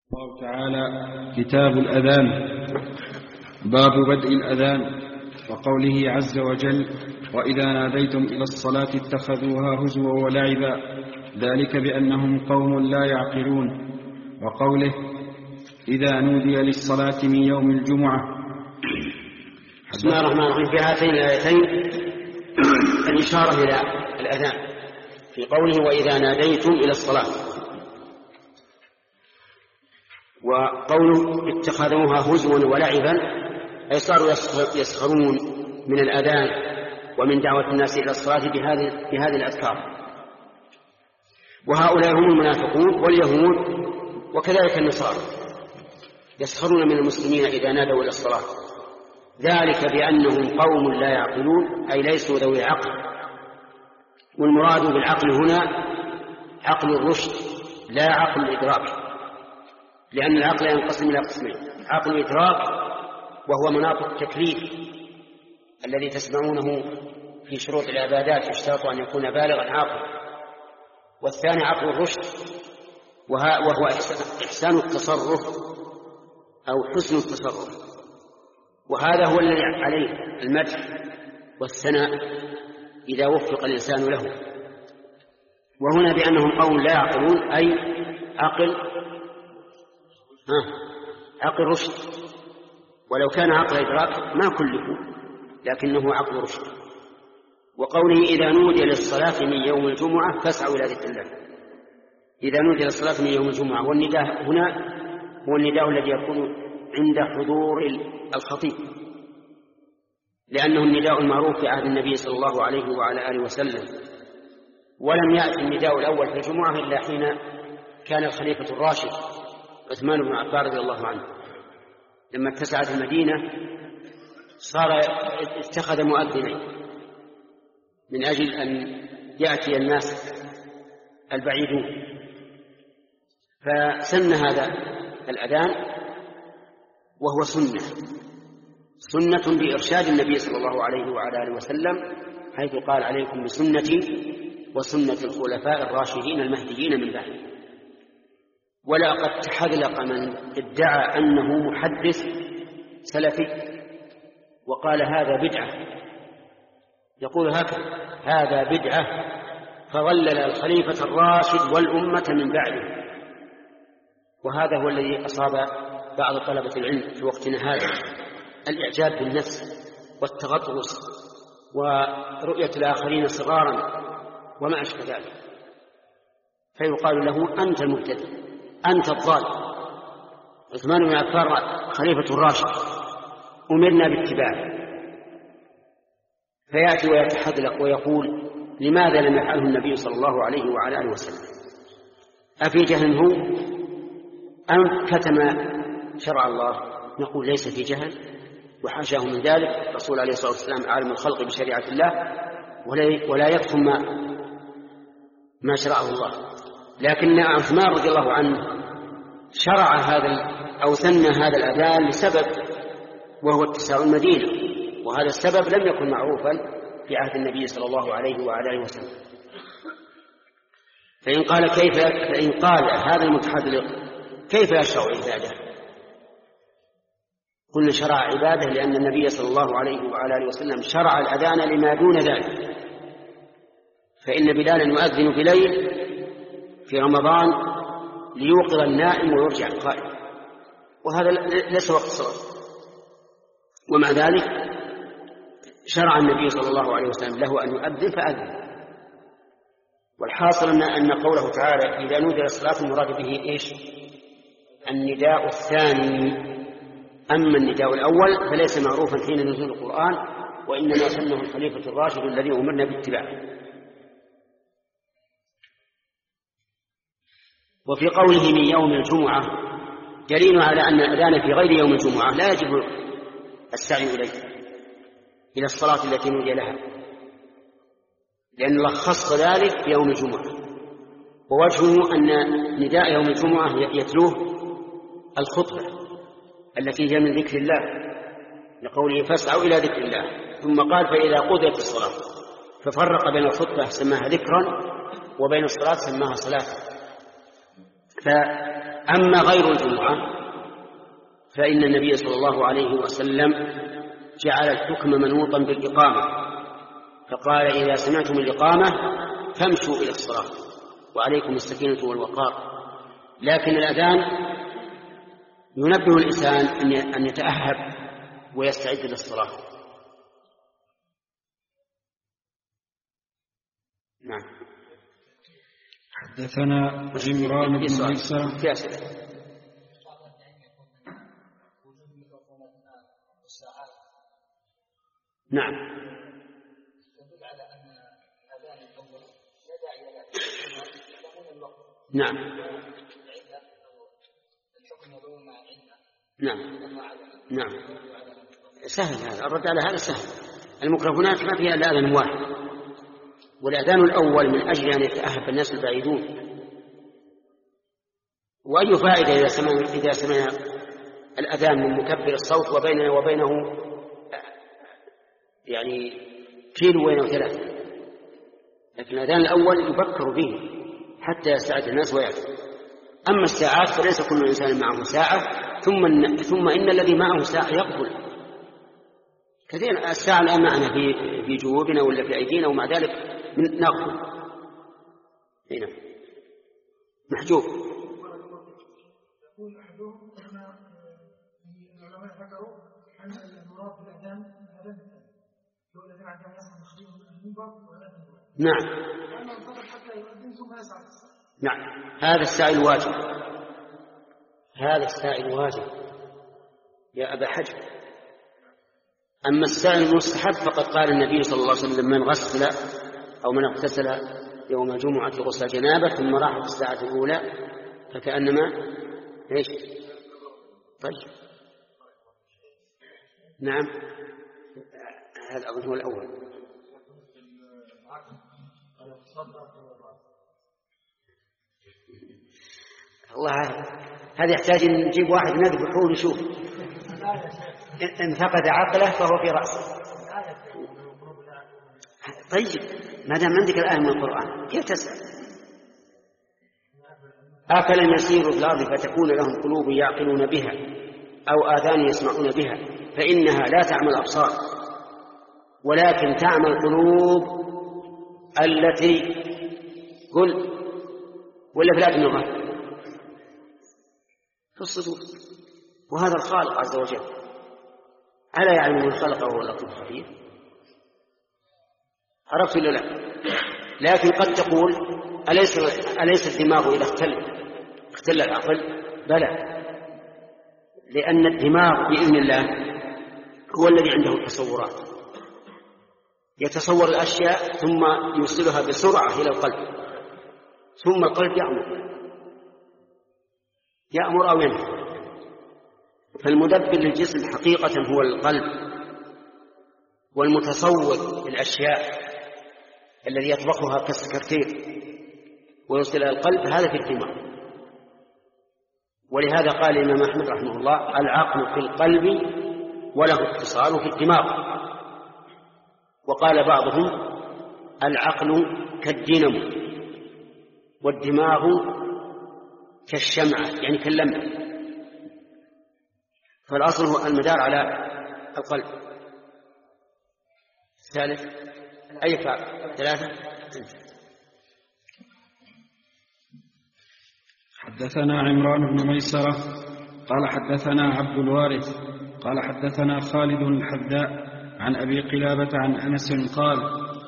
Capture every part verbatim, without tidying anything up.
الله تعالى كتاب الأذان. باب بدء الأذان وقوله عز وجل: وإذا ناديتم إلى الصلاة اتخذوها هزوا ولعبا ذلك بأنهم قوم لا يعقلون. وقوله: إذا نودي للصلاة من يوم الجمعة. بسم الله الرحمن الرحيم. في هاتين الآيتين الإشارة إلى الأذان في قوله: وإذا ناديتم إلى الصلاة، وقوله اتخذوها هزوا ولعبا أي صاروا يسخرون من الأذان ومن دعوة الناس إلى الصلاة بهذه بهذه الأذكار. وهؤلاء هم المنافقون واليهود وكذلك النصارى، يسخرون من المسلمين إذا نادوا إلى الصلاة، ذلك بأنهم قوم لا يعقلون أي ليسوا ذوي عقل. والمراد بالعقل هنا عقل الرشد لا عقل الإدراك، لأن العقل ينقسم إلى قسمين: عقل الإدراك وهو مناط التكليف الذي تسمعونه في شروط العبادات، يشترط أن يكون بالغا عاقلا. والثاني عقل الرشد وهو إحسان التصرف أو حسن التصرف، وهذا هو الذي عليه المدح والثناء إذا وفق الإنسان له. وهنا بأنهم قوم لا يعقلون أي عقل ها عقل رشد، ولو كان عقل إدراك ما كلفوا، لكنه عقل رشد. وقوله: إذا نودي للصلاة من يوم الجمعة فاسعوا إلى ذكر الله. إذا نودي للصلاة من يوم الجمعة، والنداء هنا هو النداء الذي يكون عند حضور الخطيب، لأنه النداء المعروف في عهد النبي صلى الله عليه وعلى آله وسلم. ولم يأتي النداء الأول في الجمعة إلا حين كان الخليفة الراشد عثمان بن عفان رضي الله عنه، لما اتسعت المدينة صار اتخذ مؤذنين من أجل أن يأتي الناس البعيدون، فسن هذا الأذان وهو سنة سنة بإرشاد النبي صلى الله عليه وعلى آله وسلم، حيث قال: عليكم بسنتي وسنة الخلفاء الراشدين المهديين من بعد. ولقد تحذلق من ادعى أنه محدث سلفي وقال هذا بدعة، يقول هكذا: هذا بدعة، فظلل الخليفة الراشد والأمة من بعده. وهذا هو الذي أصاب بعض طلبة العلم في وقتنا هذا: الإعجاب بالنفس والتغطرس ورؤية الآخرين صغارا وما أشبه ذلك، فيقال له: أنت المبتدئ، أنت الضال. عثمان بن عفان خليفة الراشد أمرنا باتباعه، فيأتي ويتحذلق ويقول: لماذا لم يفعله النبي صلى الله عليه وعلى آله وسلم؟ أفي جهل هو أم كتم شرع الله؟ نقول: ليس في جهل وحاشاه من ذلك. الرسول عليه الصلاة والسلام عالم الخلق بشريعة الله ولا يكتم ما, ما شرعه الله. لكن عثمان رضي الله عنه شرع هذا أو سن هذا الأذان لسبب، وهو اتساع المدينة، وهذا السبب لم يكن معروفا في عهد النبي صلى الله عليه وعلى آله وسلم. فإن قال كيف فإن قال هذا المتحذلق: كيف يشرع عبادة؟ قلنا: شرع عبادة لأن النبي صلى الله عليه وعلى آله وسلم شرع الأذان لما دون ذلك. فإن بلالا يؤذن بليل في رمضان ليوقظ النائم ويرجع القائم، وهذا ليس وقت الصلاة، ومع ذلك شرع النبي صلى الله عليه وسلم له أن يؤذن فأذن. والحاصل أن قوله تعالى: إذا نودي للصلاة، المراد به إيش؟ النداء الثاني. أما النداء الأول فليس معروفا حين نزول القرآن، وإنما سنه الخليفة الراشد الذي أمرنا باتباعه. وفي قوله من يوم الجمعة دليل على أن الأذان في غير يوم الجمعة لا يجب السعي إليه إلى الصلاة التي نودي لها، لأن الله خص ذلك في يوم الجمعة. ووجهه أن نداء يوم الجمعة يتلوه الخطبة التي هي من ذكر الله، لقوله: فاسعوا إلى ذكر الله. ثم قال: فإذا قضيت الصلاة، ففرق بين الخطبة سماها ذكرا وبين الصلاة سماها صلاة. أما غير الجمعة فإن النبي صلى الله عليه وسلم جعل الحكم منوطا بالإقامة، فقال إذا سمعتم الإقامة فامشوا إلى الصلاة وعليكم السكينة والوقار. لكن الأذان ينبه الإنسان أن يتأهب ويستعد للصلاة. نعم. حدثنا عمران بن ميسرة. في أسئلة. نعم. نعم. نعم. نعم. سهل هذا، الرد على هذا سهل. الميكروفونات ما فيها إلا أذان واحد، والأذان الأول من أجل أن يتأهب الناس البعيدون. وأي فائدة إذا سمع إذا سمع الأذان من مكبر الصوت وبيننا وبينه يعني كيلو وين وثلاثة، لكن الأذان الأول يبكر به حتى يستعد الناس ويأتي. أما الساعات فليس كل إنسان معه ساعة، ثم ثم إن الذي معه ساعة يقبل كثير. الساعة الآن معنا في في جيوبنا ولا في أيدينا، ومع ذلك نقبل هنا محجوب. يقول أحدهم أن العلماء ذكروا أن المراد بالأذان الأذان لو الذين عندما يسمع تخريج المنبر وأذان. نعم. أما الفضل حتى يؤذن ثم يسعى. نعم. هذا الساعي الواجب، هذا الساعي الواجب يا أبا حجر. أما الساعي المستحب فقد قال النبي صلى الله عليه وسلم من غسل أو من اغتسل يوم الجمعة غسل جنابه ثم راح في الساعة الأولى فكأنما ايش؟ طيب. نعم. هذا أظن هو الأول. الله هذا يحتاج أن نجيب واحد نذبحه ونشوف إن فقد عقله فهو في رأسه. طيب ما دام عندك الآية من القرآن كيف تسأل؟ أفلم يسيروا في الأرض فتكون لهم قلوب يعقلون بها أو آذان يسمعون بها فإنها لا تعمى الأبصار ولكن تعمى القلوب التي قل ولا في الأدنى الغرب في الصدور. وهذا الخالق عز وجل ألا يعلم من خلقه وهو اللطيف الخبير؟ عرفت ولا لا؟ لكن قد تقول أليس أليس الدماغ إذا اختل اختل العقل؟ بلى، لأن الدماغ بإذن الله هو الذي عنده التصورات، يتصور الأشياء ثم يوصلها بسرعة إلى القلب، ثم القلب يأمر يأمر أو ينهى. فالمدبر للجسم حقيقة هو القلب، والمتصور الأشياء الذي يطبخها كالسكرتير ويوصل إلى القلب هذا في الدماغ. ولهذا قال الإمام أحمد رحمه الله العقل في القلب وله اتصال في الدماغ. وقال بعضهم العقل كالدينامو والدماغ كالشمعة يعني كاللمبة، فالأصل هو المدار على القلب. الثالث أي فعل ثلاثة. حدثنا عمران بن ميسرة قال حدثنا عبد الوارث قال حدثنا خالد الحذاء عن أبي قلابة عن أنس قال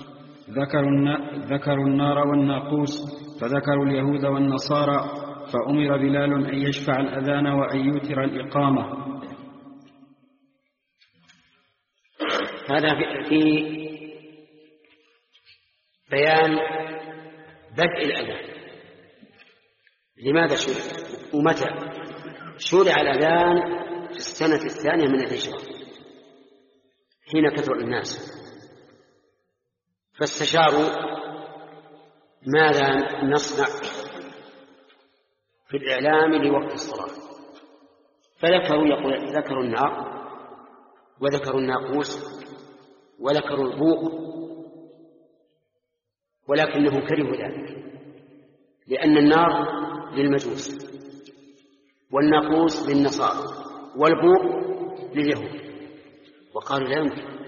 ذكروا النار والناقوس فذكروا اليهود والنصارى فأمر بلال أن يشفع الأذان وأن يوتر الإقامة. هذا في بيان بدء الأذان. لماذا شرع ومتى؟ شرع الأذان في السنة الثانية من الهجرة حين كثر الناس، فاستشاروا ماذا نصنع في الإعلام لوقت الصلاة، فذكروا يقول ذكروا النار وذكروا الناقوس وذكروا البوق، ولكنهم كرهوا ذلك لأن النار للمجوس والناقوس للنصارى والبوق لليهود، وقالوا لا يمكن،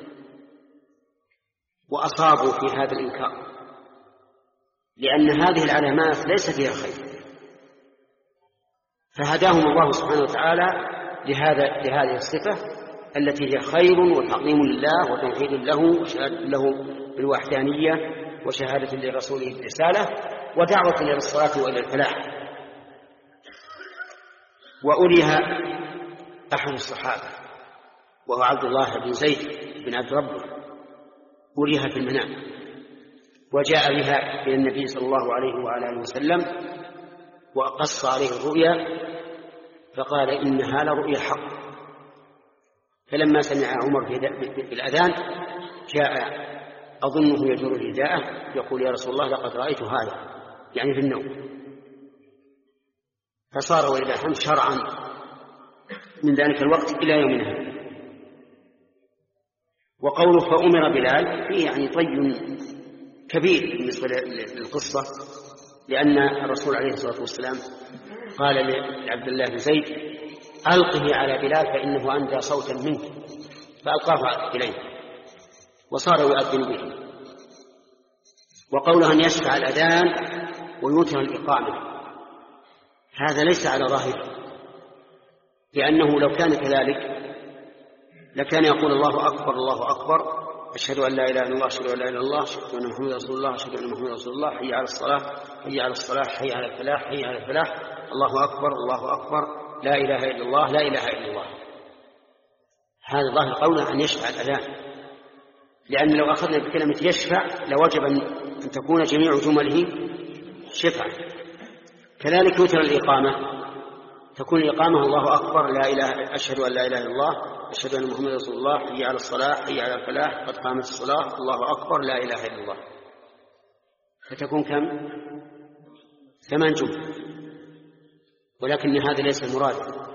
وأصابوا في هذا الإنكار، لأن هذه العلامات ليس فيها خير، فهداهم الله سبحانه وتعالى لهذا لهذه الصفة التي هي خير وتعظيم لله وتوحيد له وشهادة له بالوحدانية وشهادة لرسوله بالرسالة ودعوة إلى الصلاة وإلى الفلاح. وأريها أحد الصحابة وهو عبد الله بن زيد بن عبد ربه، أريها في المنام، وجاء بها إلى النبي صلى الله عليه وعلى آله وسلم وقص عليه الرؤيا فقال إنها لرؤيا حق. فلما سمع عمر في الأذان جاء أظنه يجر رداءه يقول يا رسول الله لقد رأيت هذا، يعني في النوم، فصار ولله الحمد شرعا من ذلك الوقت إلى يومنا هذا. وقوله فأمر بلال فيه يعني طي كبير بالنسبة للقصة، لأن الرسول عليه الصلاة والسلام قال لعبد الله بن زيد ألقه على بلال فإنه أندى صوتا منك، فألقاه إليه وصار يؤذن به. وقوله أن يشفع الأذان ويوتر الإقامة هذا ليس على ظاهره، لأنه لو كان كذلك لكان يقول الله أكبر الله أكبر أشهد أن لا إله إلا الله أشهد أن لا إله إلا الله أشهد أن محمدا رسول الله أشهد أن محمدا رسول الله حي على الصلاة حي على الصلاة حي على الفلاح حي على الفلاح الله أكبر الله أكبر لا إله إلا الله لا إله إلا الله. هذا ظاهر قوله أن يشفع الأذان، لأن لو أخذنا بكلمة يشفع لوجب أن تكون جميع جمله شفعا. كذلك يوتر الإقامة تكون الإقامة الله أكبر لا إله أشهد أن لا إله إلا الله أشهد أن محمدا رسول الله حي على الصلاة حي على الفلاح قد قامت الصلاة الله أكبر لا إله إلا الله، فتكون كم؟ ثمان جمل. ولكن هذا ليس المراد،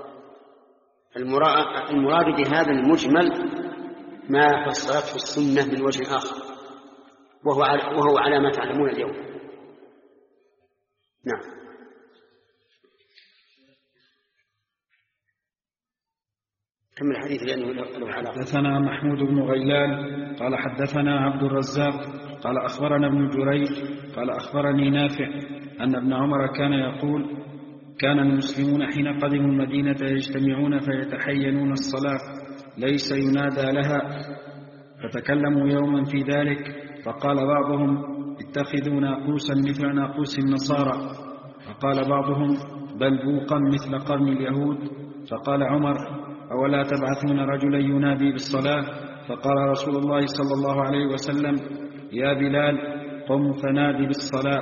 المراد بهذا المجمل ما فسرته السنة من وجه آخر، وهو على, وهو على ما تعلمون اليوم. نعم. كم الحديث لأنه له علاقة. حدثنا محمود بن غيلان قال حدثنا عبد الرزاق قال أخبرنا ابن جريج قال أخبرني نافع أن ابن عمر كان يقول كان المسلمون حين قدموا المدينة يجتمعون فيتحينون الصلاة ليس ينادى لها، فتكلموا يوما في ذلك فقال بعضهم اتخذوا ناقوسا مثل ناقوس النصارى، فقال بعضهم بل بوقا مثل قرن اليهود، فقال عمر أولا تبعثون رجلا ينادي بالصلاة؟ فقال رسول الله صلى الله عليه وسلم يا بلال قم فنادي بالصلاة.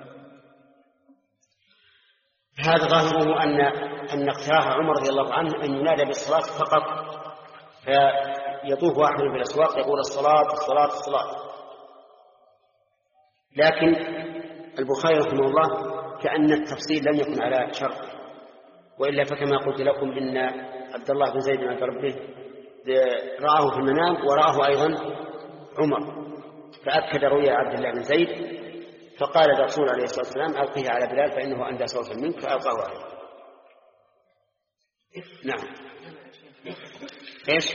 هذا ظاهره أن أن اقتراح عمر رضي الله عنه أن ينادى بالصلاة فقط، فيطوف واحد في الأسواق يقول الصلاة الصلاة الصلاة. لكن البخاري رحمه الله كأن التفصيل لم يكن على شرط، وإلا فكما قلت لكم إن عبد الله بن زيد بن عبد ربه رآه في المنام ورآه أيضا عمر، فأكد رؤيا عبد الله بن زيد، فقال الرسول عليه الصلاة والسلام ألقيه على بلال فإنه أندى صوتا منك، فألقاه عليه. نعم. إيش؟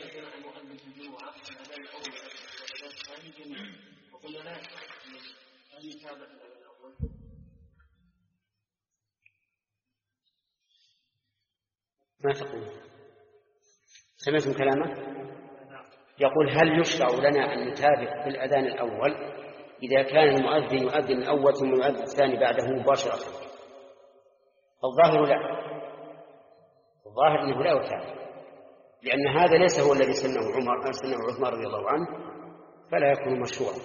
ما تقول؟ سمعتم كلامه؟ يقول هل يشرع لنا أن نتابع في الأذان الأول إذا كان المؤذن يؤذن الأول ثم يؤذن الثاني بعده مباشرة؟ الظاهر لا، الظاهر أنه لا يتابع، لأن هذا ليس هو الذي سنه عمر سنه عثمان رضي الله عنه، فلا يكون مشروعا.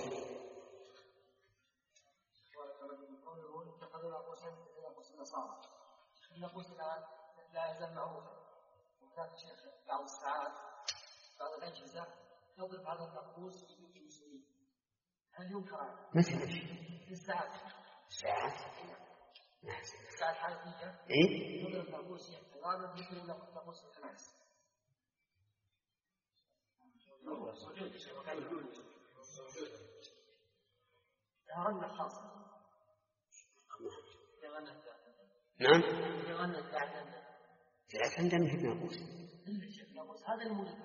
لا يزال معروفا، وكان شيخ بعض الساعات بعض الأجهزة يضرب هذا الناقوس في المسلمين، هل ينكر عنه؟ مثل ايش؟ الساعات الساعات الساعات حالتية إيه؟ يضرب ناقوس احتراما مثل ناقوس الخناس. غنى خاصة نعم. غنى بعد لا عندنا ابن نابوس. هذا الموجود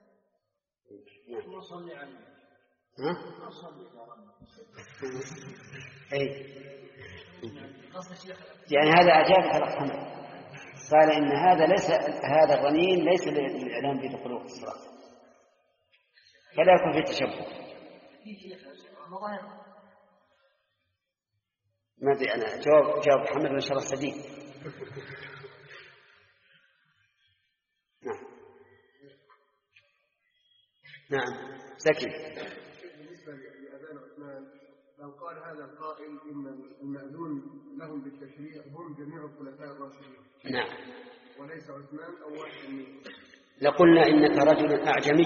نصلي عليه. ها؟ نصلي يا رب. أي. يعني هذا أجاب الأخ محمد قال إن هذا ليس هذا الرنين ليس للإعلام بدخول وقت الصلاة، فلا يكون في تشبه. ما أدري أنا جواب جواب محمد إن شاء الله سديد. نعم نعم سكن. بالنسبة لأذان عثمان لو قال هذا القائل إن المأذون لهم بالتشريع هم جميع الخلفاء الراشدين. نعم. وليس عثمان أو واحد منهم. لقلنا إنك رجل أعجمي.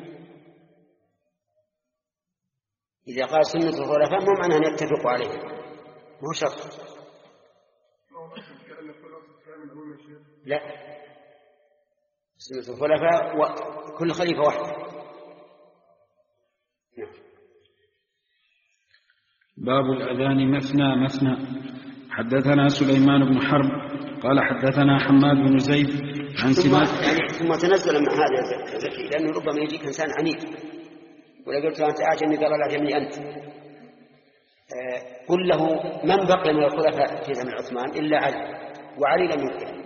إذا قال سنة الخلفاء مو معنى أن يتفقوا عليه، مو شرط. لا، سنة الخلفاء وكل خليفة واحد. باب الأذان مثنى مثنى. حدثنا سليمان بن حرب قال حدثنا حماد بن زيد عن سماك. يعني ثم تنزل مع هذا زكي لأنه ربما يجيك إنسان عنيف ولا قلت له أنت أعجمي قال لا أعجمني أنت. آه قل له من بقي من الخلفاء في زمن عثمان إلا علي، وعلي لم ينكر.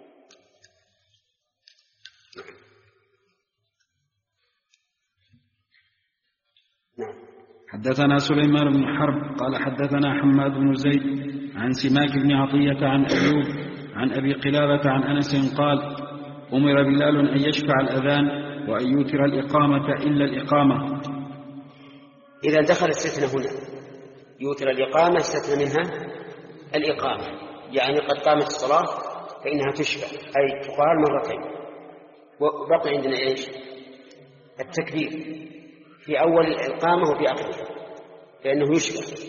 نعم. حدثنا سليمان بن حرب قال حدثنا حماد بن زيد عن سماك بن عطية عن أيوب عن أبي قلابة عن أنس قال أمر بلال أن يشفع الأذان وأن يوتر الإقامة إلا الإقامة. إذا دخل الستنة هنا يوتر الإقامة استثنى منها الإقامة، يعني قد قامت الصلاة فإنها تشفع أي تقال مرتين. وبقي عندنا إيش؟ التكبير في أول الإقامة وفي آخرها لأنه يشبه.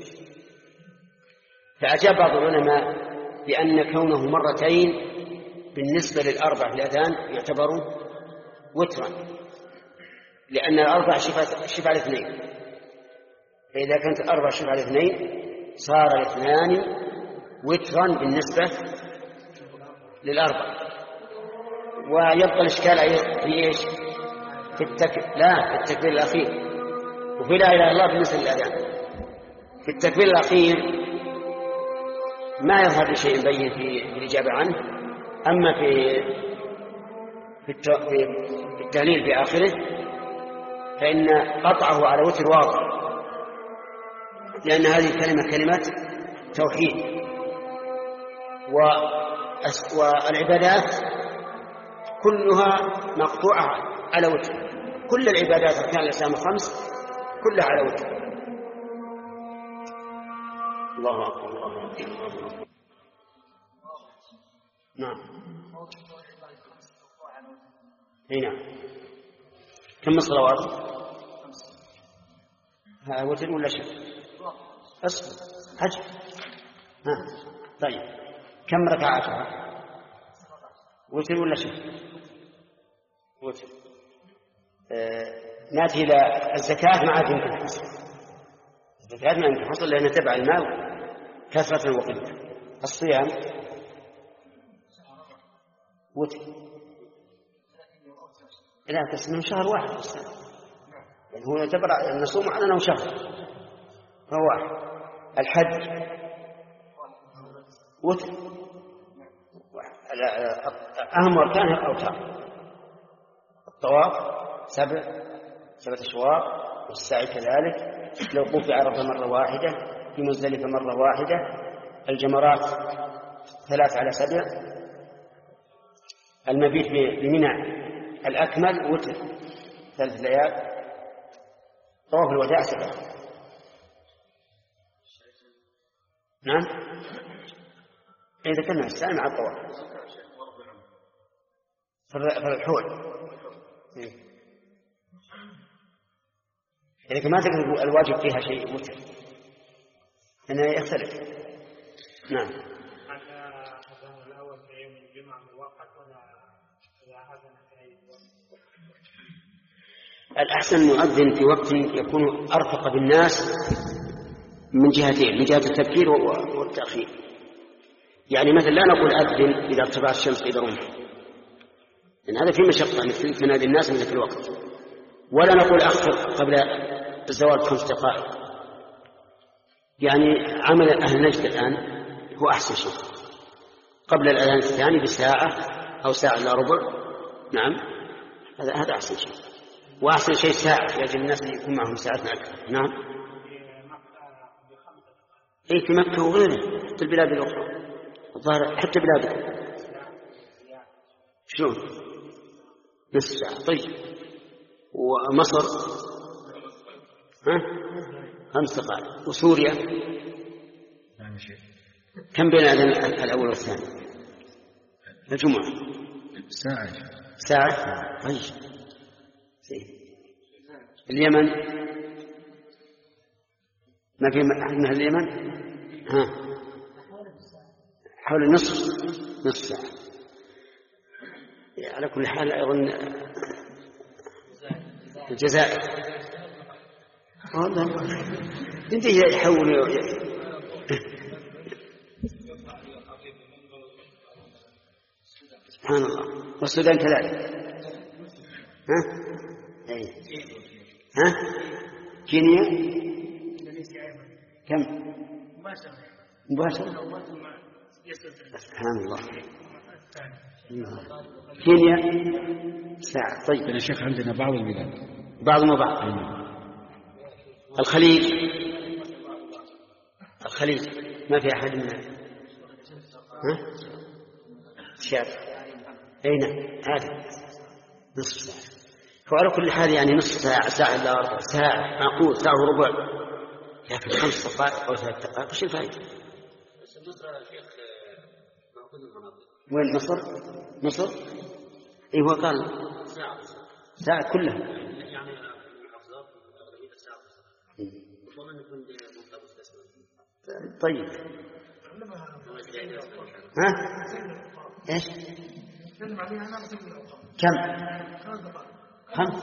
فأجاب بعض العلماء بأن كونه مرتين بالنسبة للأربع في الأذان يعتبر وترا، لأن الأربع شفع الاثنين، فإذا كانت الأربع شفع الاثنين صار الاثنان وترا بالنسبة للأربع. ويبقى الإشكال في إيش؟ في التك... لا في التكبير الأخير، وفي لا إله إلا الله بالنسبة للأذان. في التكبير الأخير ما يظهر شيء بين في الإجابة عنه، أما في في التهليل في آخره فإن قطعه على وتر واضح، لأن هذه الكلمة كلمة توحيد. والعبادات كلها مقطوعة على وتر، كل العبادات أركان الإسلام الخمس كلها على وتر. الله أكبر الله أكبر. نعم. اي نعم. كم الصلوات؟ ها وتر ولا شك؟ اصبر حج. ها طيب كم ركعتها؟ وتر ولا شك؟ وتر. آه ناتي الى الزكاة ما عاد يمكن حصل. الزكاة ما يمكن حصل لأنها تبع المال كثرة وقلة. الصيام وتر. لا تسمى شهر واحد بس. يعني هو يعتبر النصوم على أنه شهر فهو واحد. الحج وتر. أهم أركانها الأوتار. الطواف سبع سبعة أشواط، والسعي كذلك، الوقوف في عرفة مرة واحدة، في مزدلفة مرة واحدة، الجمرات ثلاث على سبع، المبيت بمنى الأكمل وتر ثلاث ليال، طواف الوداع سبع. نعم إذا كنا السعي مع الطواف فالحول. إذا ما تقدر الواجب فيها شيء وتر أنه يختلف. نعم. الأحسن المؤذن في وقت يكون أرفق بالناس من جهتين، من جهة التبكير والتأخير. يعني مثلا لا نقول أذن إذا ارتفعت الشمس إلى رمح، لأن هذا في مشقة أن تنادي الناس من ذاك الوقت. ولا نقول أخر قبل الزوال بخمس دقائق، يعني عمل أهل نجد الآن هو أحسن شيء، قبل الأذان الثاني بساعة أو ساعة إلا ربع. نعم هذا هذا أحسن شيء، وأحسن شيء ساعة يجب الناس أن يكون معهم ساعة أكثر. نعم إيه في مكة وغيره حتى البلاد الأخرى الظاهر حتى بلادكم شلون نصف ساعة. طيب ومصر ها خمس دقائق، وسوريا كم بين الأذان الأول والثاني؟ الجمعة ساعة ساعة. طيب اليمن ما في أحد من اليمن؟ ها حول نصف نصف ساعة. على كل حال أيضا الجزائر انت يحول سبحان الله. والسودان كذلك. ها أي. ها كينيا كم مباشرة؟ سبحان الله. كينيا ساعة. طيب يا شيخ عندنا بعض البلاد بعض ما بعض. الخليج الخليج ما في أحد من ها شاف أين هذا نصف ساعة. وعلى كل حال يعني نصف ساعة ساعة إلا ربع ساعة معقول، ساعة وربع، لكن خمس دقائق أو ثلاث دقائق وش الفائدة؟ وين مصر؟ مصر إيه هو قال ساعة ساعة كلها. يعني المحافظات أغلبية ساعة. طيب ها إيش؟ كم؟ خمس.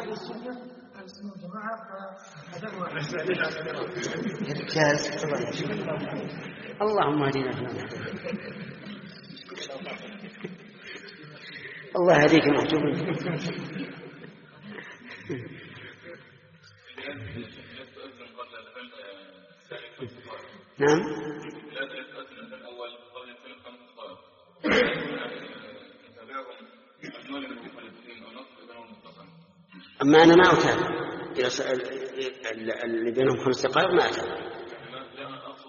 اللهم اهدنا فيمن الله يهديك محجوب. نعم أما أنا ما أتابع اللي بينهم خمس دقائق ما أتابع. لا أقصد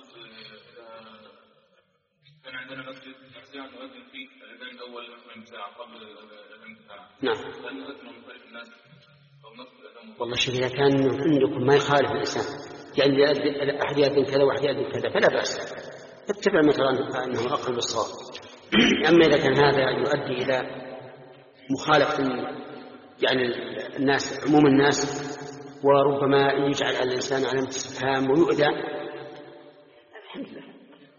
كان عندنا مسجد نحن نؤذن فيه الأذان الأول مثلا ساعة قبل الأذان بساعة. نعم. هل نؤذن مختلف الناس أو نصف الأذان؟ والله شوف إذا كان عندكم ما يخالف الإنسان يعني أحد يأذن كذا وأحد يأذن كذا فلا بأس، اتبع مثلا أنه أقرب الصواب. أما إذا كان هذا يؤدي إلى مخالفة يعني الناس عموم الناس وربما يجعل الإنسان علامة استفهام ويؤذى، الحمد لله.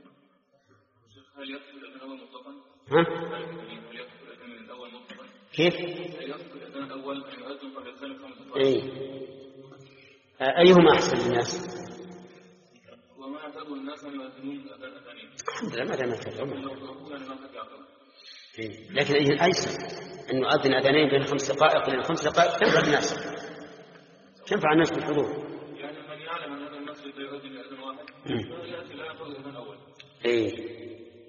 هل يقصد الأذان الأول مطلقا؟ ها؟ هل يقصد الأذان الأول مطلقا؟ كيف؟ هل يقصد الأذان الأول أن يؤذن قبل الأذان خمس دقائق؟ إيه. أيهما أحسن للناس؟ وما اعتادوا الناس أن يؤذنون الأذان الثاني. الحمد لله ما دام يتبعون. لو ضربوا أن ما قد يعقل. إيه. لكن الأيسر أن نؤذن أذانين بين خمس دقائق، لأن خمس دقائق تنفع الناس تنفع الناس بالحضور. يعني من يعلم أن هذا المسجد يؤذن لأذان واحد يأتي لا يأخذ الأذان الأول. إيه.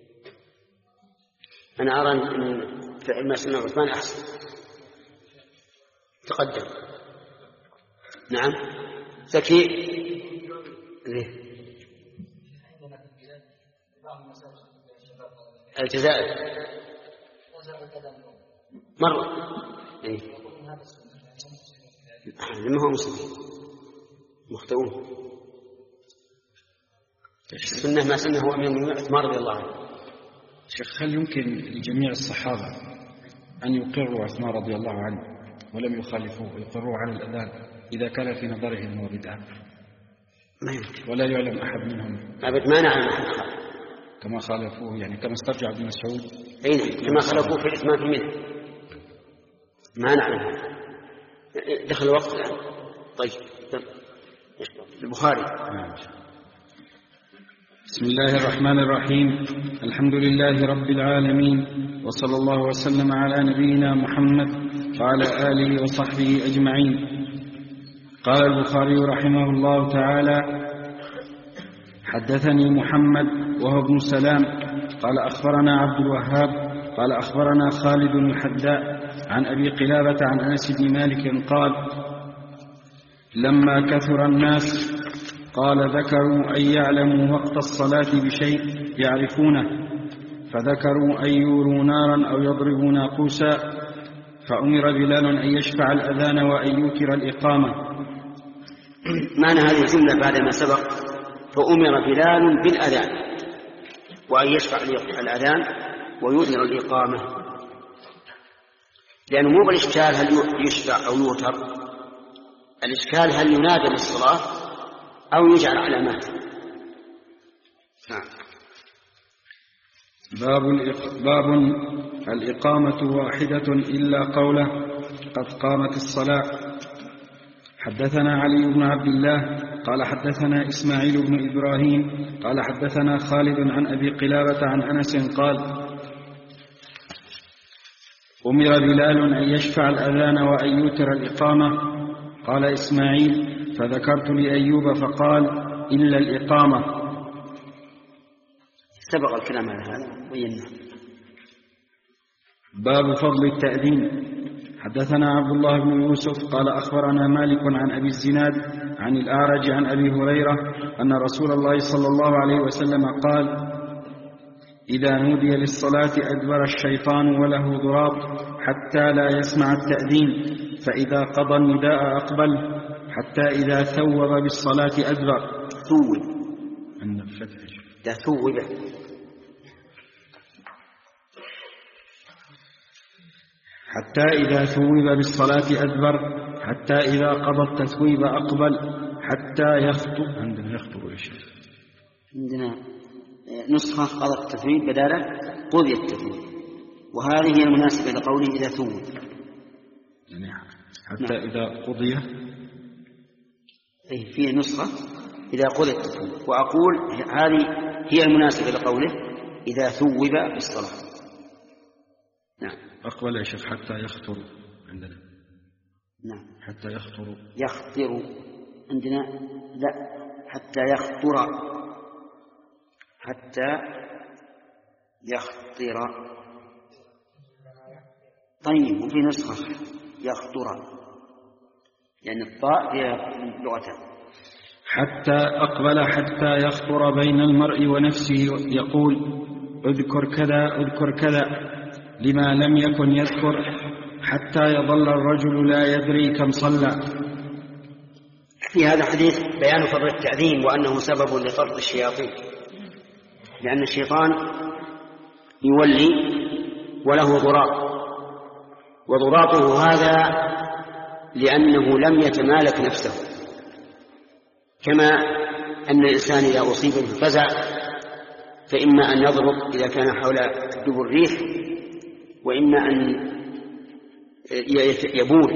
أنا أرى أن فعل ما سمع عثمان أحسن. تقدم. نعم. زكي. ليه؟ الجزائر مرة إيه؟ لما هو مسلم مخطئون. السنة ما سنه هو أمير المؤمنين عثمان رضي الله عنه. شيخ هل يمكن لجميع الصحابة أن يقروا عثمان رضي الله عنه ولم يخالفوه ويقروا على الأذان إذا كان في نظرهم هو بدعة؟ ما يمكن. ولا يعلم أحد منهم أبد ما نعلم أحد خالف كما خالفوه، يعني كما استرجع ابن مسعود. أين كما خالفوه في الإثمان في منه ما نعلم. دخل الوقت الآن. طيب البخاري. بسم الله الرحمن الرحيم. الحمد لله رب العالمين، وصلى الله وسلم على نبينا محمد وعلى آله وصحبه أجمعين. قال البخاري رحمه الله تعالى: حدثني محمد وهو ابن سلام قال أخبرنا عبد الوهاب قال أخبرنا خالد الحداء عن أبي قلابة عن أنس بن مالك قال: لما كثر الناس قال ذكروا أن يعلموا وقت الصلاة بشيء يعرفونه، فذكروا أن يوروا نارا أو يضربوا ناقوسا، فأمر بلال أن يشفع الأذان وأن يوتر الإقامة. معنى هذه الجملة بعد ما سبق: فأمر بلال بالأذان وأن يشفع الأذان ويوتر الإقامة، لأنه مو بالإشكال هل يشفع أو يوتر، الإشكال هل ينادى بالصلاة أو يجعل علامات. نعم. باب, باب الإقامة واحدة إلا قوله قد قامت الصلاة. حدثنا علي بن عبد الله قال حدثنا إسماعيل بن إبراهيم قال حدثنا خالد عن أبي قلابة عن أنس قال: أمر بلال أن يشفع الأذان وأن يوتر الإقامة. قال إسماعيل: فذكرت لأيوب فقال: إلا الإقامة. سبق الكلام على هذا وينه. باب فضل التأذين. حدثنا عبد الله بن يوسف قال أخبرنا مالك عن أبي الزناد عن الأعرج عن أبي هريرة أن رسول الله صلى الله عليه وسلم قال: إذا نودي للصلاة أدبر الشيطان وله ضراب حتى لا يسمع التأذين، فإذا قضى النداء أقبل حتى إذا ثوب بالصلاة أدبر. ثوب عند الفتح ده ثوب حتى إذا ثوب بالصلاة أدبر حتى إذا قضى التثويب أقبل حتى يخطب. عندنا يخطب إيش؟ عندنا نسخة قضى التثويب بداله قضي التثويب، وهذه هي المناسبة لقوله إذا ثوب، يعني حتى نعم. إذا قضي أي فيه نسخة إذا قضي التثويب، وأقول هذه هي المناسبة لقوله إذا ثوب بالصلاة. نعم. أقبل يا شيخ حتى يخطر عندنا. نعم. حتى يخطر يخطر عندنا لا حتى يخطر حتى يخطر. طيب وفي نسخة يخطر يعني الطاء فيها لغتان. حتى أقبل حتى يخطر بين المرء ونفسه يقول: اذكر كذا اذكر كذا، لما لم يكن يذكر حتى يظل الرجل لا يدري كم صلى. في هذا الحديث بيان فضل التأذين وأنه سبب لطرد الشياطين، لأن الشيطان يولي وله ضراط، وضراطه هذا لأنه لم يتمالك نفسه، كما أن الإنسان إذا أصيب بالفزع فإما أن يضرب إذا كان حول دبر الريح، وإما أن يبول،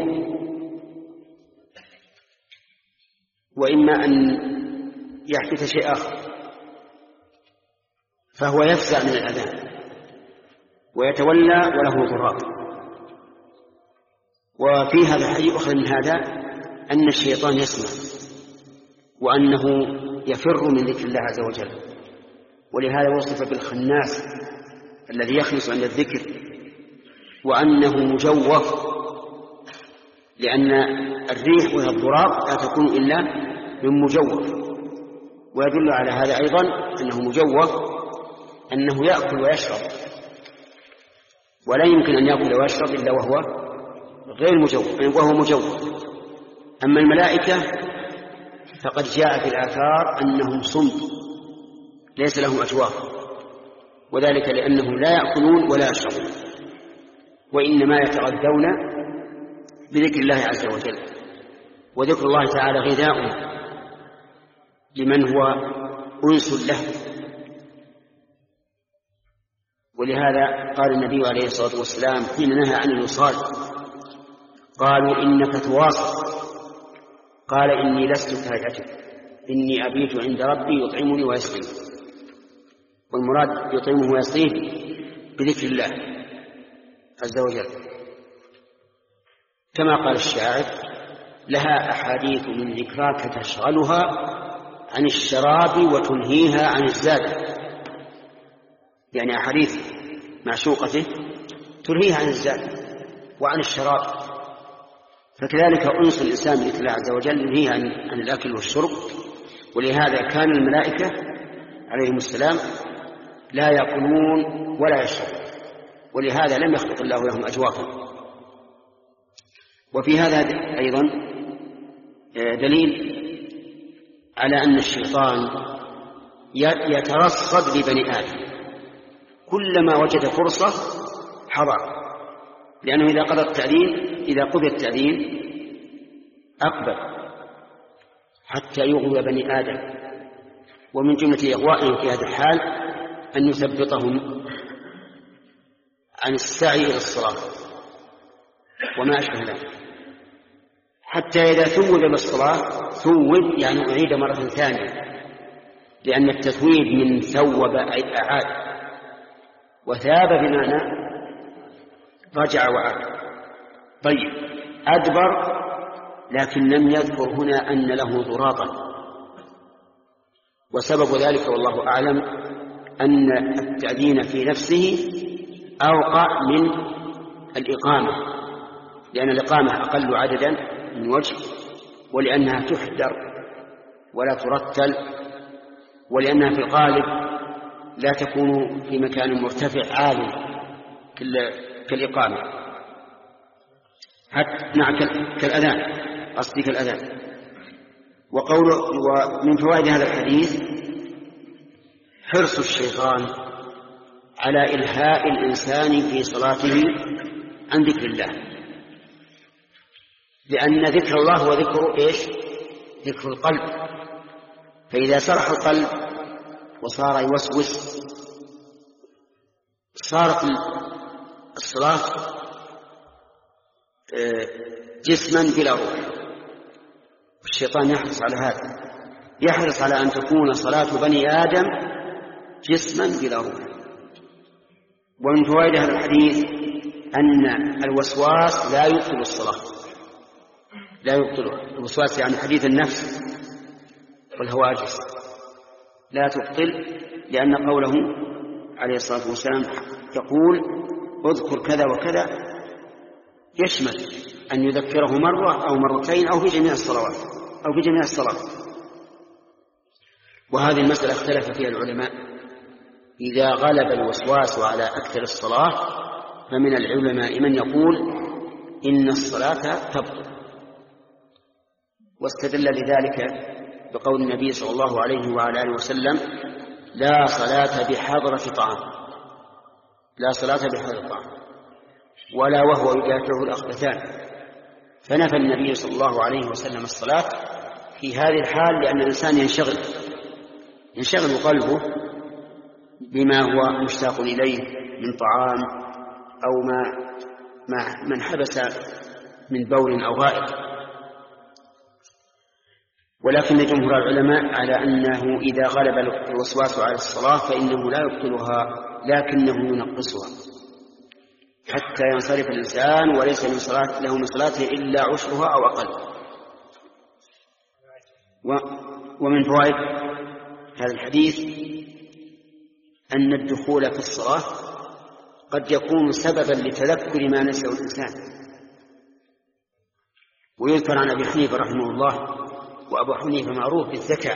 وإما أن يحدث شيء آخر، فهو يفزع من الأذان ويتولى وله ضراط. وفي هذا الحديث أخذ من هذا أن الشيطان يسمع وأنه يفر من ذكر الله عز وجل، ولهذا وصف بالخناس الذي يخنس عند الذكر، وأنه مجوف، لأن الريح وهي الضراب لا تكون إلا من مجوف. ويدل على هذا أيضا أنه مجوف أنه يأكل ويشرب، ولا يمكن أن يأكل ويشرب إلا وهو غير مجوف وهو مجوف. أما الملائكة فقد جاء في الآثار أنهم صمت ليس لهم أجواف، وذلك لأنهم لا يأكلون ولا يشربون، وإنما يتغذون بذكر الله عز وجل. وذكر الله تعالى غذاء لمن هو أنس له. ولهذا قال النبي عليه الصلاة والسلام حين نهى عن الوصال: قالوا إنك تواصل، قال إني لست كهيئتك، إني أبيت عند ربي يطعمني ويسقيني. والمراد يطعمه ويسقيه بذكر الله عز وجل، كما قال الشاعر: لها أحاديث من ذكراك تشغلها عن الشراب وتنهيها عن الزاد. يعني أحاديث معشوقته تنهيها عن الزاد وعن الشراب، فكذلك أنس الإنسان بذكر الله عز وجل ينهيها عن الأكل والشرب. ولهذا كان الملائكة عليهم السلام لا يأكلون ولا يشربون، ولهذا لم يخلق الله لهم أجوافا. وفي هذا أيضا دليل على أن الشيطان يترصد لبني آدم، كلما وجد فرصة حضر، لأنه إذا قضى التأذين إذا قضى التأذين أقبل حتى يغوي بني آدم. ومن جملة إغوائهم في هذا الحال أن يثبطهم عن السعي إلى الصلاة وما أشبه ذلك، حتى إذا ثوب بالصلاة ثوب يعني أعيد مرة ثانية، لأن التثويب من ثوب أي أعاد، وثاب بمعنى رجع وعاد. طيب أدبر، لكن لم يذكر هنا أن له ضراطا، وسبب ذلك والله أعلم أن التأذين في نفسه أوقع من الإقامة، لأن الإقامة أقل عددا من وجه، ولأنها تحذر ولا ترتل، ولأنها في الغالب لا تكون في مكان مرتفع عالي كالإقامة، حتى نعم كالأذان، قصدي كالأذان. وقوله ومن فوائد هذا الحديث حرص الشيطان على إلهاء الإنسان في صلاته عن ذكر الله، لأن ذكر الله هو ذكر إيش؟ ذكر القلب. فإذا سرح القلب وصار يوسوس صارت الصلاة جسما بلا روح. الشيطان يحرص على هذا، يحرص على أن تكون صلاة بني آدم جسما بلا روح. ومن فوائد هذا الحديث أن الوسواس لا يبطل الصلاة، لا يبطلها. الوسواس يعني حديث النفس والهواجس لا تبطل، لأن قوله عليه الصلاة والسلام يقول اذكر كذا وكذا يشمل أن يذكره مرة أو مرتين أو في جميع الصلوات أو في جميع الصلاة. وهذه المسألة اختلف فيها العلماء، إذا غلب الوسواس على أكثر الصلاة فمن العلماء من يقول إن الصلاة تبطل، واستدل لذلك بقول النبي صلى الله عليه وعلى آله وسلم لا صلاة بحضرة طعام، لا صلاة بحضرة طعام ولا وهو يدافعه الأخبثان. فنفى النبي صلى الله عليه وسلم الصلاة في هذه الحال، لأن الإنسان ينشغل ينشغل قلبه بما هو مشتاق إليه من طعام أو ما, ما من حبس من بول أو غائط. ولكن جمهور العلماء على أنه إذا غلب الوسواس على الصلاة فإنه لا يبطلها لكنه ينقصها حتى ينصرف الإنسان وليس من صلاة له من صلاته إلا عشرها أو أقل. ومن فوائد هذا الحديث أن الدخول في الصلاة قد يكون سببا لتذكر ما نسيه الإنسان. ويذكر عن أبي حنيفة رحمه الله، وأبو حنيفة معروف بالذكاء،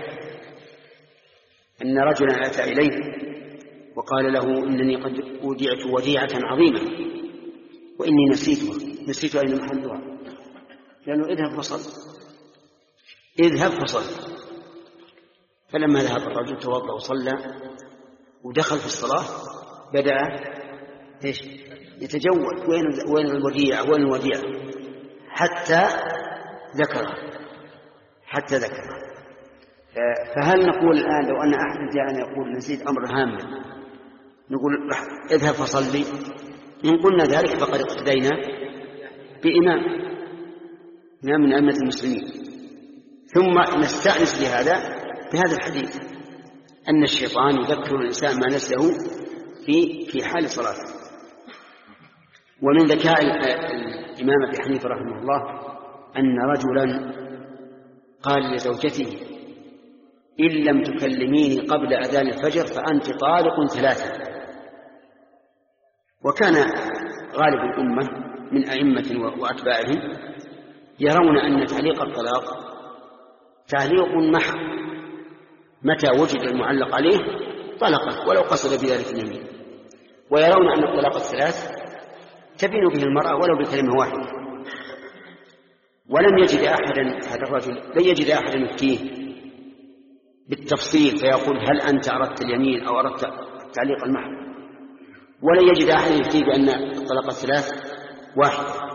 أن رجلا أتى إليه وقال له إنني قد أودعت وديعة عظيمة وإني نسيتها نسيت أين محلها، لأنه اذهب فصل اذهب فصل. فلما ذهب الرجل توضأ وصلى ودخل في الصلاة بدأ إيش يتجول وين وين الوديعة وين الوديعة حتى ذكرها حتى ذكرها. فهل نقول الآن لو أن أحد جاءنا يقول نسيت أمر هام نقول اذهب فصلي؟ إن قلنا ذلك فقد اقتدينا بإمام من أئمة المسلمين. ثم نستأنس بهذا بهذا الحديث أن الشيطان يذكر الإنسان ما نسيه في في حال صلاته. ومن ذكاء الإمام أبي حنيفة رحمه الله أن رجلا قال لزوجته: إن لم تكلميني قبل أذان الفجر فأنت طالق ثلاثة. وكان غالب الأمة من أئمة وأتباعهم يرون أن تعليق الطلاق تعليق محض، متى وجد المعلق عليه طلقه ولو قصد بذلك اليمين، ويرون أن الطلاق الثلاث تبين به المرأة ولو بكلمة واحدة. ولم يجد أحدا هذا الرجل لن يجد أحدا يفتيه بالتفصيل فيقول: هل أنت أردت اليمين أو أردت التعليق المحض؟ ولا يجد أحدا يفتيه بأن الطلاق الثلاث واحد.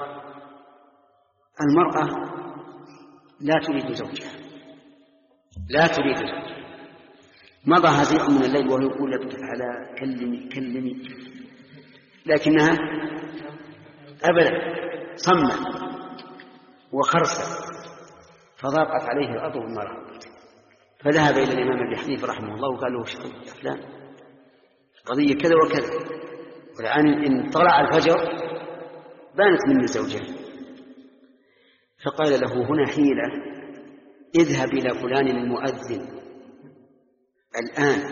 المرأة لا تريد زوجها، لا تريد زوجها. مضى هزيع من الليل وهو يقول: لك على كلمي كلمي، لكنها أبدا صمت وخرست، فضاقت عليه الأرض والمرأة. فذهب إلى الإمام أبي حنيفة رحمه الله وقال له: يا فلان قضية كذا وكذا، والآن إن طلع الفجر بانت مني زوجها. فقال له: هنا حيلة، اذهب إلى فلان المؤذن الآن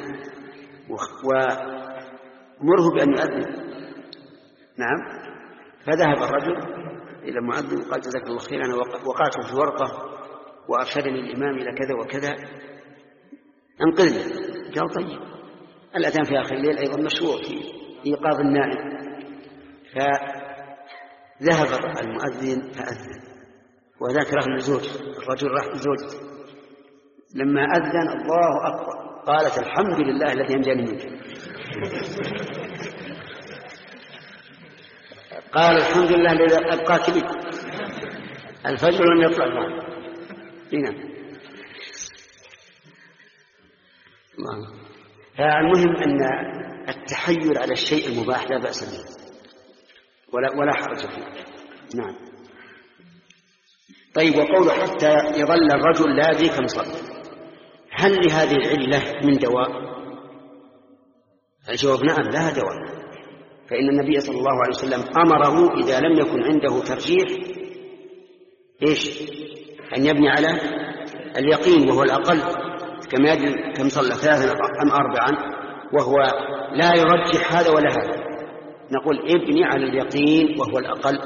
ومره بأن يؤذن. نعم. فذهب الرجل إلى المؤذن وقال: جزاك الله خير، أنا وقعت في ورقة وأرشدني الإمام إلى كذا وكذا، انقذني. قال: طيب. الأذان في آخر الليل أيضا مشروع في إيقاظ النائم. فذهب المؤذن فأذن، وذاك راح لزوج الرجل راح لزوجته. لما أذن: الله أكبر، قالت: الحمد لله الذي أنجاني منك. قال: الحمد لله الذي أبقاك لي، الفجر لم يطلع بعد. هنا فالمهم أن التحيل على الشيء المباح لا بأس به ولا, ولا حرج فيه. نعم. طيب، وقوله حتى يظل الرجل لا يدري كم صلى، هل لهذه العلة من دواء؟ الجواب: نعم، لها دواء. فإن النبي صلى الله عليه وسلم أمره إذا لم يكن عنده ترجيح إيش؟ أن يبني على اليقين وهو الأقل، كما يدري كم صلى، ثلاثا أم أربعا، وهو لا يرجح هذا ولا هذا. نقول: ابني على اليقين وهو الأقل،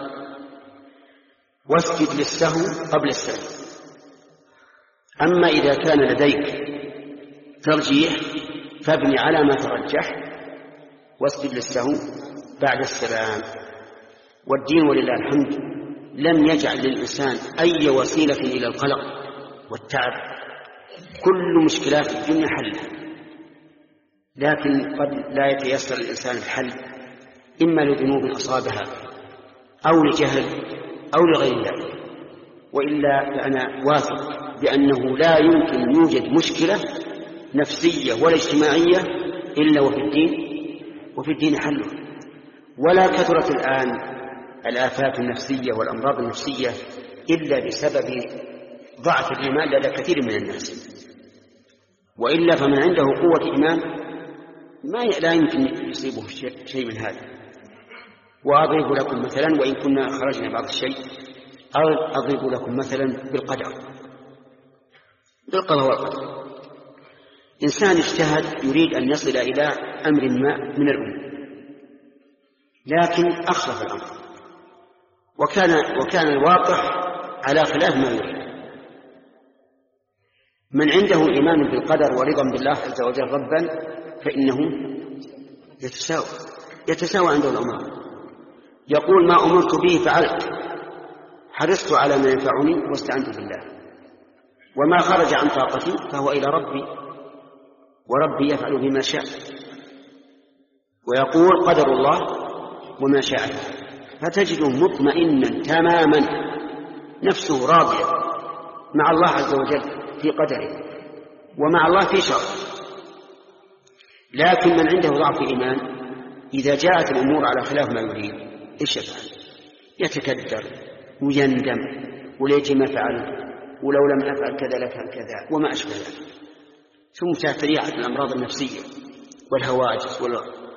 واسجد للسهو قبل السلام. أما إذا كان لديك ترجيح فابني على ما ترجح واسجد للسهو بعد السلام. والدين ولله الحمد لم يجعل للإنسان أي وسيلة إلى القلق والتعب، كل مشكلات الدنيا حلها، لكن قد لا يتيسر الإنسان الحل، إما لذنوب أصابها أو لجهل أو لغير ذلك. وإلا فأنا واثق بأنه لا يمكن يوجد مشكلة نفسية ولا اجتماعية إلا وفي الدين وفي الدين حله. ولا كثرت الآن الآفات النفسية والأمراض النفسية إلا بسبب ضعف الإيمان لدى كثير من الناس، وإلا فمن عنده قوة إيمان ما لا يمكن يصيبه شيء من هذا. وأضرب لكم مثلا، وإن كنا خرجنا بعض الشيء، أضرب لكم مثلا بالقدر، بالقضاء والقدر. إنسان اجتهد يريد أن يصل إلى أمر ما من الأمور، لكن أخلف الأمر وكان, وكان الواقع على خلاف ما يريد. من عنده إيمان بالقدر ورضا بالله عز وجل ربا فإنه يتساوى يتساوى عنده الأمر. يقول: ما أمرت به فعلت، حرصت على ما ينفعني واستعنت بالله، وما خرج عن طاقتي فهو إلى ربي، وربي يفعل بما شاء. ويقول: قدر الله وما شاء، فتجده مطمئنا تماما، نفسه راضية مع الله عز وجل في قدره ومع الله في شر. لكن من عنده ضعف إيمان إذا جاءت الأمور على خلاف ما يريد إيش يفعل؟ يتكدر ويندم، وليت ما فعل، ولو لم أفعل كذا لفعل كذا، وما أشبه ذلك. ثم تتريع الأمراض النفسية والهواجس وال...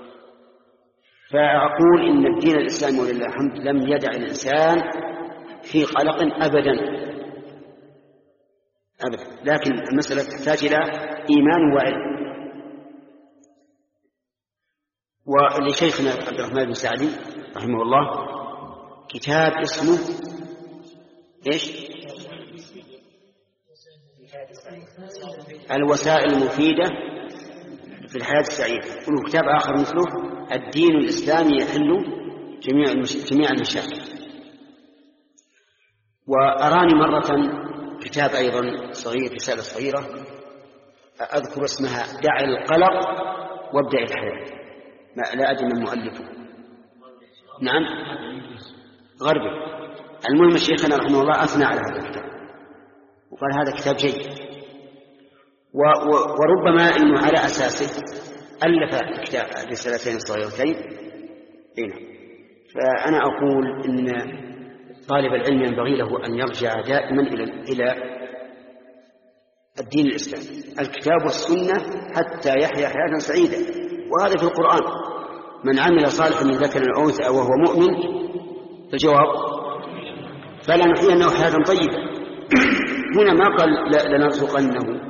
فأقول إن الدين الإسلامي ولله الحمد لم يدع الإنسان في قلق أبدا أبدا، لكن المسألة تحتاج إلى إيمان وعلم. ولشيخنا عبد الرحمن بن سعدي رحمه الله كتاب اسمه إيش؟ الوسائل المفيدة في الحياة السعيدة. وله كتاب آخر مثله الدين الإسلامي يحل جميع جميع المشاكل. وأراني مرة كتاب أيضا صغير، رسالة صغيرة أذكر اسمها دع القلق وابدأ الحياة، ما لا أدري من مؤلفه. نعم غربي. المهم الشيخنا رحمه الله أثنى على هذا الكتاب وقال هذا كتاب جيد، وربما إنه على أساسه ألف كتاب رسالتين صغيرتين. فأنا أقول إن طالب العلم ينبغي له أن يرجع دائما إلى إلى الدين الإسلامي، الكتاب والسنة، حتى يحيا حياة سعيدة. وهذا في القرآن: من عمل صالحا من ذكر أو أنثى وهو مؤمن، الجواب فلنحيينه حياة طيبة. هنا ما قال لنرزقنه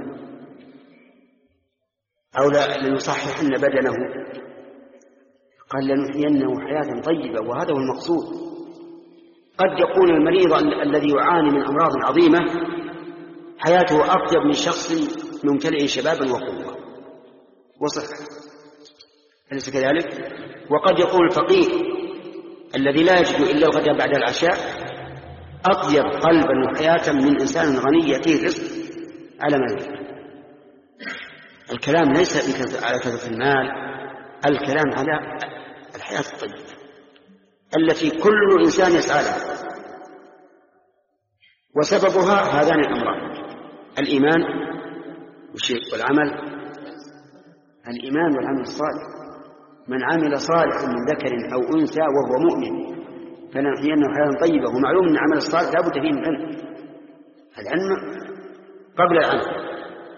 أو لنصححن بدنه، قال لنحيينه حياة طيبة، وهذا هو المقصود. قد يكون المريض الذي يعاني من أمراض عظيمة حياته أطيب من شخص ممتلئ شبابا وقوة وصحة، أليس كذلك؟ وقد يكون الفقير الذي لا يجد إلا الغداء بعد العشاء أطيب قلبا وحياة من إنسان غني يأتيه الرزق على ماله. الكلام ليس على كثرة المال، الكلام على الحياة الطيبة التي كل إنسان يسعى لها، وسببها هذان الأمران: الإيمان والعمل، الإيمان والعمل الصالح. من عمل صالحا من ذكر أو أنثى وهو مؤمن فلنحيينه حياة طيبة. ومعلوم أن العمل الصالح لا بد فيه من العلم، العلم قبل العمل.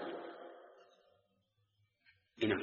نعم.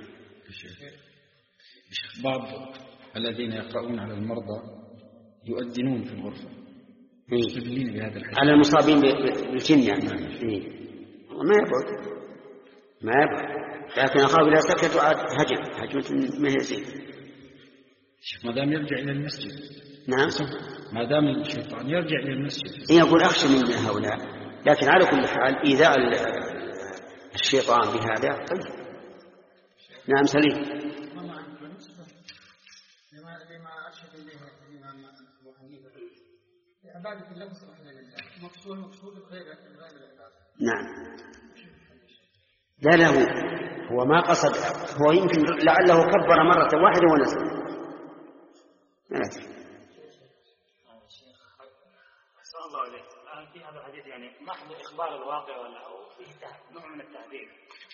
بعض الذين يقرؤون على المرضى يؤذنون في الغرفة مستدلين بهذا الحديث على المصابين بالجن يعني. ما يبعد ما يبعد، لكن أخاف إذا سكتوا عاد هجم هجمة ما هي زين. ما دام يرجع إلى المسجد. نعم. ما دام الشيطان يرجع إلى المسجد. يقول أخشى من هؤلاء، لكن على كل حال إيذاء الشيطان بهذا طيب. نعم سليم. لما أرشد إليه الإمام أبو حنيفة عبادة الله سبحانه لله مقصود مقصود غير غير العبادة. نعم. لا له هو ما قصد، هو يمكن لعله كبر مرة واحدة ونزل. لا أدري. أحسن الله عليك. في هذا الحديث يعني محض إخبار الواقع ولا أو فيه نوع من التعذيب؟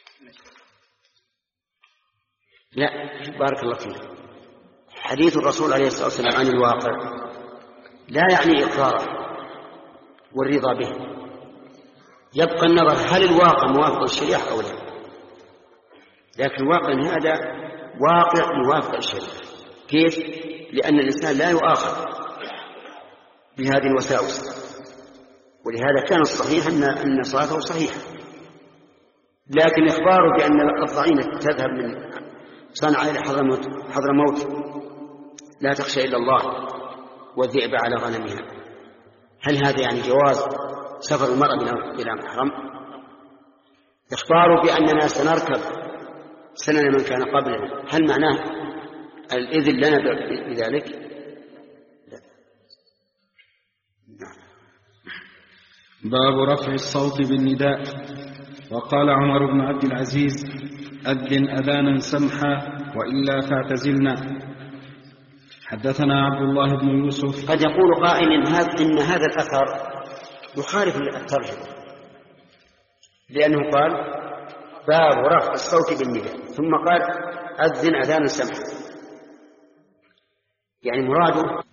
لا بارك الله فيك. حديث الرسول عليه الصلاة والسلام عن الواقع لا يعني إقراره والرضا به، يبقى النظر هل الواقع موافق للشريعة أو لا. لكن الواقع هذا واقع موافق للشريعة. كيف؟ لأن الإنسان لا يؤاخذ بهذه الوساوس، ولهذا كان الصحيح أن أن صلاته صحيحة. لكن إخباره بأن الضعينة تذهب من صنعاء إلى حضرموت حضرموت لا تخشى إلا الله والذئب على غنمها، هل هذا يعني جواز سفر المرأة بلا محرم؟ إخباره بأننا سنركب سنن من كان قبلنا، هل معناه الإذن لنا بذلك؟ لا. باب رفع الصوت بالنداء. وقال عمر بن عبد العزيز: أذن أذانا سمحا وإلا فاعتزلنا. حدثنا عبد الله بن يوسف. قد يقول قائل إن هذا الأثر يخالف الترجمة، لأنه قال باب رفع الصوت بالنداء ثم قال أذن أذانا سمحا، يعني مراده